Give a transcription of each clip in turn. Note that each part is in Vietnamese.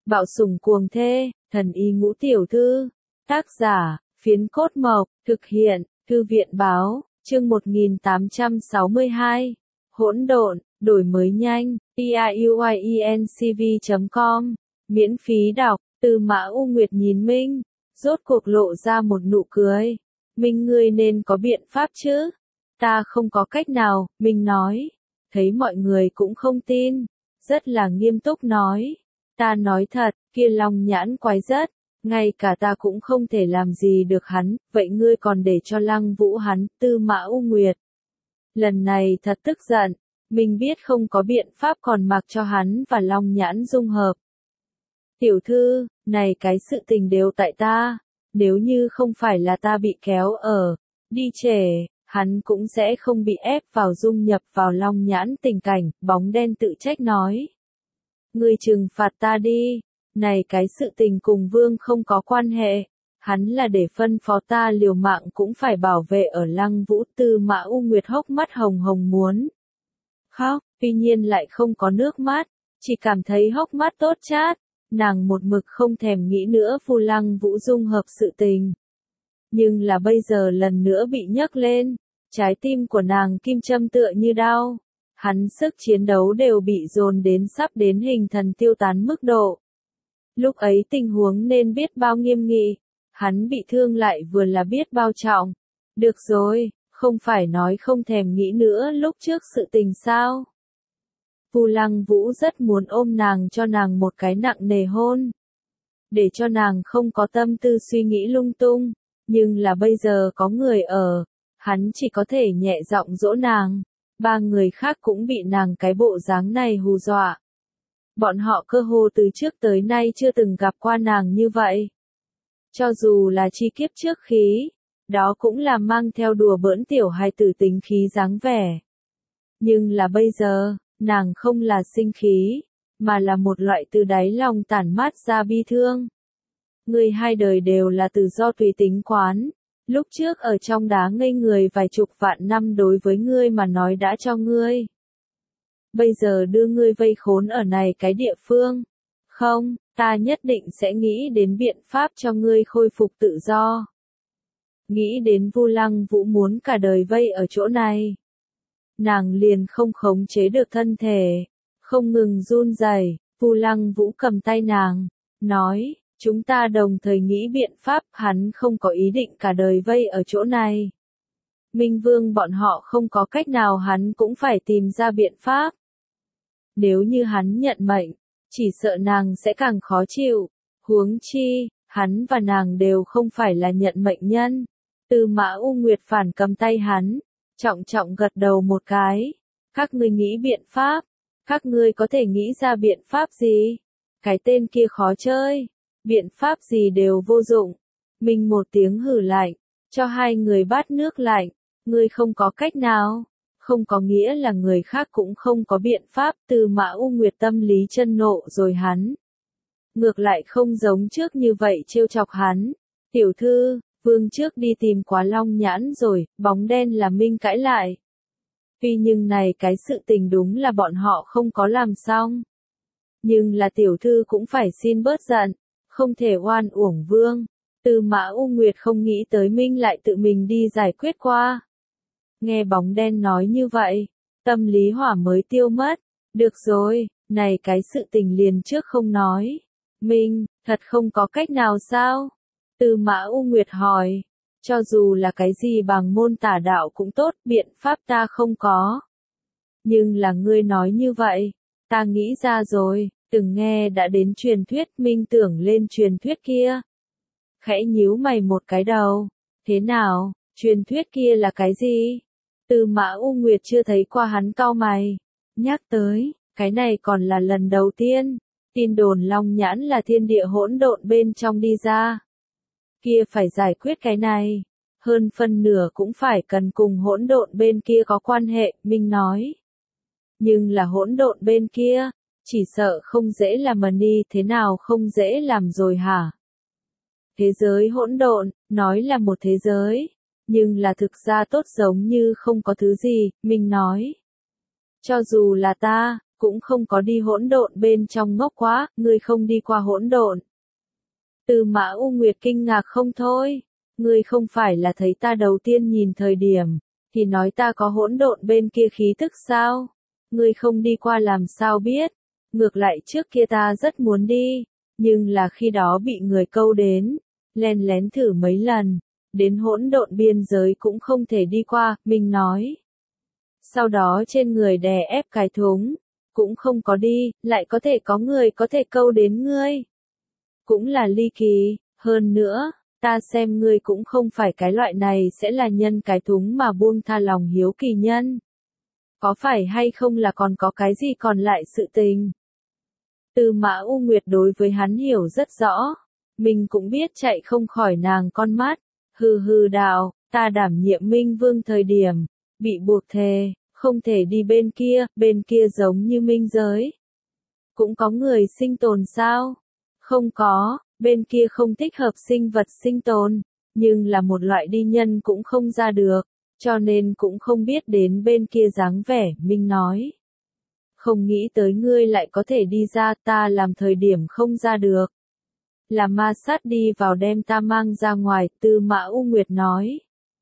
Bạo sủng cuồng thê, thần y ngũ tiểu thư. Tác giả, Phiến Cốt Mộc, thực hiện, Thư viện báo, chương 1862. Hỗn độn, đổi mới nhanh, auiencv.com, miễn phí đọc, Từ Mã U Nguyệt nhìn Minh, rốt cuộc lộ ra một nụ cười. Minh ngươi nên có biện pháp chứ? Ta không có cách nào, Minh nói. Thấy mọi người cũng không tin, rất là nghiêm túc nói. Ta nói thật, kia Long Nhãn quái rất, ngay cả ta cũng không thể làm gì được hắn, vậy ngươi còn để cho Lăng Vũ hắn, Tư Mã U Nguyệt. Lần này thật tức giận, mình biết không có biện pháp còn mặc cho hắn và Long Nhãn dung hợp. Tiểu thư, này cái sự tình đều tại ta, nếu như không phải là ta bị kéo đi trễ, hắn cũng sẽ không bị ép vào dung nhập vào Long Nhãn tình cảnh, bóng đen tự trách nói. Ngươi trừng phạt ta đi, này cái sự tình cùng Vương không có quan hệ, hắn là để phân phó ta liều mạng cũng phải bảo vệ ở Lăng Vũ. Tư Mã U Nguyệt hốc mắt hồng hồng muốn khóc, tuy nhiên lại không có nước mắt, chỉ cảm thấy hốc mắt tốt chát, nàng một mực không thèm nghĩ nữa Vu Lăng Vũ dung hợp sự tình. Nhưng là bây giờ lần nữa bị nhấc lên, trái tim của nàng kim châm tựa như đau. Hắn sức chiến đấu đều bị dồn đến sắp đến hình thần tiêu tán mức độ. Lúc ấy tình huống nên biết bao nghiêm nghị, hắn bị thương lại vừa là biết bao trọng. Được rồi, không phải nói không thèm nghĩ nữa lúc trước sự tình sao. Vu Lăng Vũ rất muốn ôm nàng cho nàng một cái nặng nề hôn. Để cho nàng không có tâm tư suy nghĩ lung tung, nhưng là bây giờ có người ở, hắn chỉ có thể nhẹ giọng dỗ nàng. Ba người khác cũng bị nàng cái bộ dáng này hù dọa. Bọn họ cơ hồ từ trước tới nay chưa từng gặp qua nàng như vậy. Cho dù là chi kiếp trước khí, đó cũng là mang theo đùa bỡn tiểu hài tử tính khí dáng vẻ. Nhưng là bây giờ, nàng không là sinh khí, mà là một loại từ đáy lòng tản mát ra bi thương. Ngươi hai đời đều là tự do tùy tính quán. Lúc trước ở trong đá ngây người vài chục vạn năm đối với ngươi mà nói đã cho ngươi. Bây giờ đưa ngươi vây khốn ở này cái địa phương. Không, ta nhất định sẽ nghĩ đến biện pháp cho ngươi khôi phục tự do. Nghĩ đến Vu Lăng Vũ muốn cả đời vây ở chỗ này. Nàng liền không khống chế được thân thể, không ngừng run rẩy. Vu Lăng Vũ cầm tay nàng, nói. Chúng ta đồng thời nghĩ biện pháp, hắn không có ý định cả đời vây ở chỗ này. Minh Vương bọn họ không có cách nào hắn cũng phải tìm ra biện pháp. Nếu như hắn nhận mệnh, chỉ sợ nàng sẽ càng khó chịu. Huống chi, hắn và nàng đều không phải là nhận mệnh nhân. Tư Mã U Nguyệt phản cầm tay hắn, trọng trọng gật đầu một cái. Các ngươi nghĩ biện pháp, các ngươi có thể nghĩ ra biện pháp gì? Cái tên kia khó chơi. Biện pháp gì đều vô dụng. Mình một tiếng hừ lạnh, cho hai người bát nước lạnh. Ngươi không có cách nào, không có nghĩa là người khác cũng không có biện pháp. Tư Mã U Nguyệt tâm lý chân nộ rồi hắn. Ngược lại không giống trước như vậy trêu chọc hắn. Tiểu thư, Vương trước đi tìm quá Long Nhãn rồi, bóng đen là Minh cãi lại. Tuy nhưng này cái sự tình đúng là bọn họ không có làm xong. Nhưng là tiểu thư cũng phải xin bớt giận. Không thể oan uổng Vương. Tư Mã U Nguyệt không nghĩ tới Minh lại tự mình đi giải quyết qua. Nghe bóng đen nói như vậy, tâm lý hỏa mới tiêu mất. Được rồi, này cái sự tình liền trước không nói. Minh, thật không có cách nào sao? Tư Mã U Nguyệt hỏi. Cho dù là cái gì bằng môn tả đạo cũng tốt, biện pháp ta không có. Nhưng là ngươi nói như vậy, ta nghĩ ra rồi. Từng nghe đã đến truyền thuyết, Minh tưởng lên truyền thuyết kia. Khẽ nhíu mày một cái đầu. Thế nào, truyền thuyết kia là cái gì? Tư Mã U Nguyệt chưa thấy qua hắn cau mày. Nhắc tới, cái này còn là lần đầu tiên. Tin đồn Long Nhãn là thiên địa hỗn độn bên trong đi ra. Kia phải giải quyết cái này. Hơn phân nửa cũng phải cần cùng hỗn độn bên kia có quan hệ, Minh nói. Nhưng là hỗn độn bên kia. Chỉ sợ không dễ làm đi, thế nào không dễ làm rồi hả? Thế giới hỗn độn, nói là một thế giới, nhưng là thực ra tốt giống như không có thứ gì, Minh nói. Cho dù là ta, cũng không có đi hỗn độn bên trong ngốc quá, ngươi không đi qua hỗn độn. Tư Mã U Nguyệt kinh ngạc không thôi, ngươi không phải là thấy ta đầu tiên nhìn thời điểm, thì nói ta có hỗn độn bên kia khí tức sao? Ngươi không đi qua làm sao biết? Ngược lại trước kia ta rất muốn đi, nhưng là khi đó bị người câu đến, len lén thử mấy lần, đến hỗn độn biên giới cũng không thể đi qua, mình nói. Sau đó trên người đè ép cái thúng, cũng không có đi, lại có thể có người có thể câu đến ngươi. Cũng là ly kỳ, hơn nữa, ta xem ngươi cũng không phải cái loại này sẽ là nhân cái thúng mà buông tha lòng hiếu kỳ nhân. Có phải hay không là còn có cái gì còn lại sự tình? Tư Mã U Nguyệt đối với hắn hiểu rất rõ, mình cũng biết chạy không khỏi nàng con mắt, hừ hừ đạo, ta đảm nhiệm Minh Vương thời điểm, bị buộc thề, không thể đi bên kia giống như minh giới. Cũng có người sinh tồn sao? Không có, bên kia không thích hợp sinh vật sinh tồn, nhưng là một loại đi nhân cũng không ra được, cho nên cũng không biết đến bên kia dáng vẻ, Minh nói. Không nghĩ tới ngươi lại có thể đi ra, ta làm thời điểm không ra được. Là ma sát đi vào đem ta mang ra ngoài, Tư Mã U Nguyệt nói.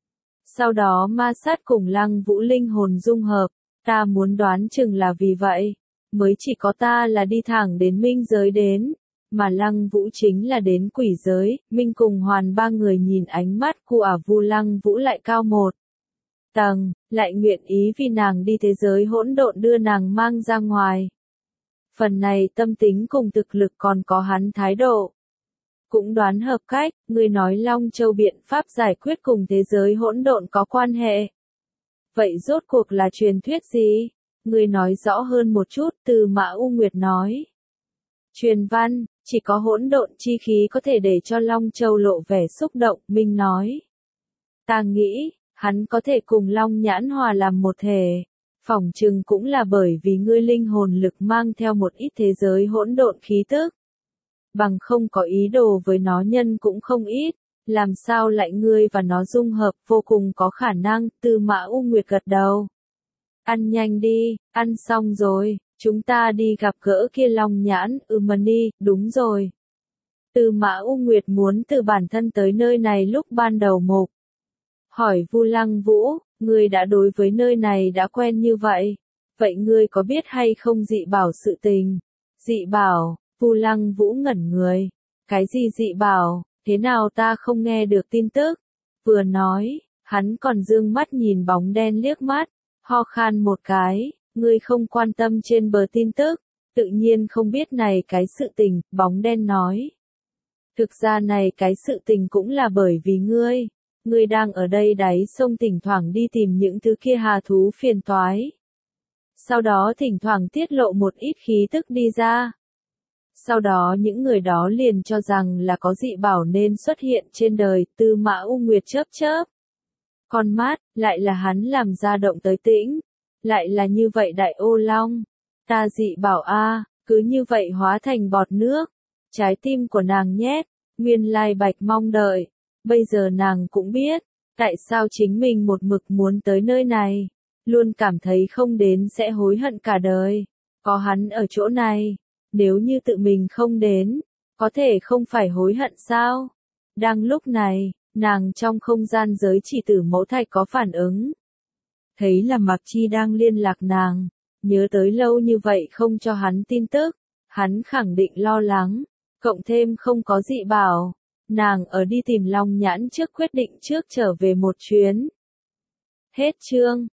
Sau đó ma sát cùng Lăng Vũ linh hồn dung hợp, ta muốn đoán chừng là vì vậy, mới chỉ có ta là đi thẳng đến minh giới đến, mà Lăng Vũ chính là đến quỷ giới, Minh cùng Hoàn ba người nhìn ánh mắt của Vu Lăng Vũ lại cao một tầng, lại nguyện ý vì nàng đi thế giới hỗn độn đưa nàng mang ra ngoài. Phần này tâm tính cùng thực lực còn có hắn thái độ. Cũng đoán hợp cách, người nói Long Châu biện pháp giải quyết cùng thế giới hỗn độn có quan hệ. Vậy rốt cuộc là truyền thuyết gì? Người nói rõ hơn một chút, Tư Mã U Nguyệt nói. Truyền văn, chỉ có hỗn độn chi khí có thể để cho Long Châu lộ vẻ xúc động, Minh nói. Ta nghĩ, hắn có thể cùng Long Nhãn hòa làm một thể. Phỏng chừng cũng là bởi vì ngươi linh hồn lực mang theo một ít thế giới hỗn độn khí tức. Bằng không có ý đồ với nó nhân cũng không ít, làm sao lại ngươi và nó dung hợp vô cùng có khả năng, Tư Mã U Nguyệt gật đầu. Ăn nhanh đi, ăn xong rồi, chúng ta đi gặp gỡ kia Long Nhãn, Mani, đúng rồi. Tư Mã U Nguyệt muốn từ bản thân tới nơi này lúc ban đầu mục. Hỏi Vu Lăng Vũ, ngươi đã đối với nơi này đã quen như vậy, vậy ngươi có biết hay không dị bảo sự tình? Dị bảo, Vu Lăng Vũ ngẩn người. Cái gì dị bảo, thế nào ta không nghe được tin tức? Vừa nói, hắn còn dương mắt nhìn bóng đen liếc mắt, ho khan một cái, ngươi không quan tâm trên bờ tin tức, tự nhiên không biết này cái sự tình, bóng đen nói. Thực ra này cái sự tình cũng là bởi vì ngươi đang ở đây đáy sông thỉnh thoảng đi tìm những thứ kia hà thú phiền toái. Sau đó thỉnh thoảng tiết lộ một ít khí tức đi ra. Sau đó những người đó liền cho rằng là có dị bảo nên xuất hiện trên đời, Tư Mã U Nguyệt chớp chớp. Con mắt, lại là hắn làm ra động tới tĩnh. Lại là như vậy đại ô long. Ta dị bảo a, cứ như vậy hóa thành bọt nước. Trái tim của nàng nhét, nguyên lai bạch mong đợi. Bây giờ nàng cũng biết, tại sao chính mình một mực muốn tới nơi này. Luôn cảm thấy không đến sẽ hối hận cả đời. Có hắn ở chỗ này. Nếu như tự mình không đến, có thể không phải hối hận sao? Đang lúc này, nàng trong không gian giới chỉ tử mẫu thạch có phản ứng. Thấy là Mạc Chi đang liên lạc nàng, nhớ tới lâu như vậy không cho hắn tin tức, hắn khẳng định lo lắng, cộng thêm không có dị bảo, nàng ở đi tìm Long Nhãn trước quyết định trước trở về một chuyến. Hết chương.